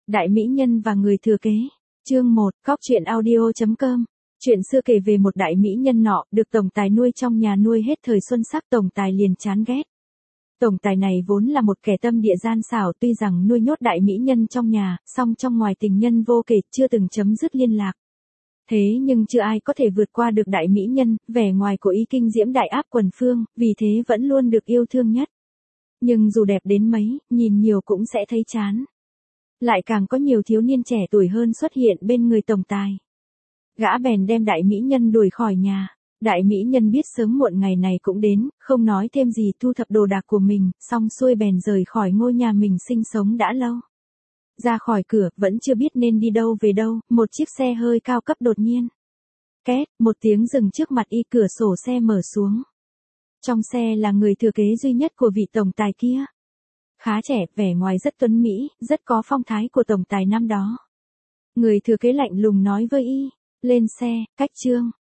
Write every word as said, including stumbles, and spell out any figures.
Đại mỹ nhân và người thừa kế. Chương một, cóc truyện audio chấm com. Chuyện xưa kể về một đại mỹ nhân nọ, được tổng tài nuôi trong nhà nuôi hết thời xuân sắc, tổng tài liền chán ghét. Tổng tài này vốn là một kẻ tâm địa gian xảo, tuy rằng nuôi nhốt đại mỹ nhân trong nhà, song trong ngoài tình nhân vô kể, chưa từng chấm dứt liên lạc. Thế nhưng chưa ai có thể vượt qua được đại mỹ nhân, vẻ ngoài của y kinh diễm đại áp quần phương, vì thế vẫn luôn được yêu thương nhất. Nhưng dù đẹp đến mấy, nhìn nhiều cũng sẽ thấy chán. Lại càng có nhiều thiếu niên trẻ tuổi hơn xuất hiện bên người tổng tài. Gã bèn đem đại mỹ nhân đuổi khỏi nhà. Đại mỹ nhân biết sớm muộn ngày này cũng đến, không nói thêm gì, thu thập đồ đạc của mình, xong xuôi bèn rời khỏi ngôi nhà mình sinh sống đã lâu. Ra khỏi cửa, vẫn chưa biết nên đi đâu về đâu, một chiếc xe hơi cao cấp đột nhiên. Két, một tiếng dừng trước mặt y, cửa sổ xe mở xuống. Trong xe là người thừa kế duy nhất của vị tổng tài kia. Khá trẻ, vẻ ngoài rất tuấn mỹ, rất có phong thái của tổng tài năm đó. Người thừa kế lạnh lùng nói với y, lên xe, cách trương.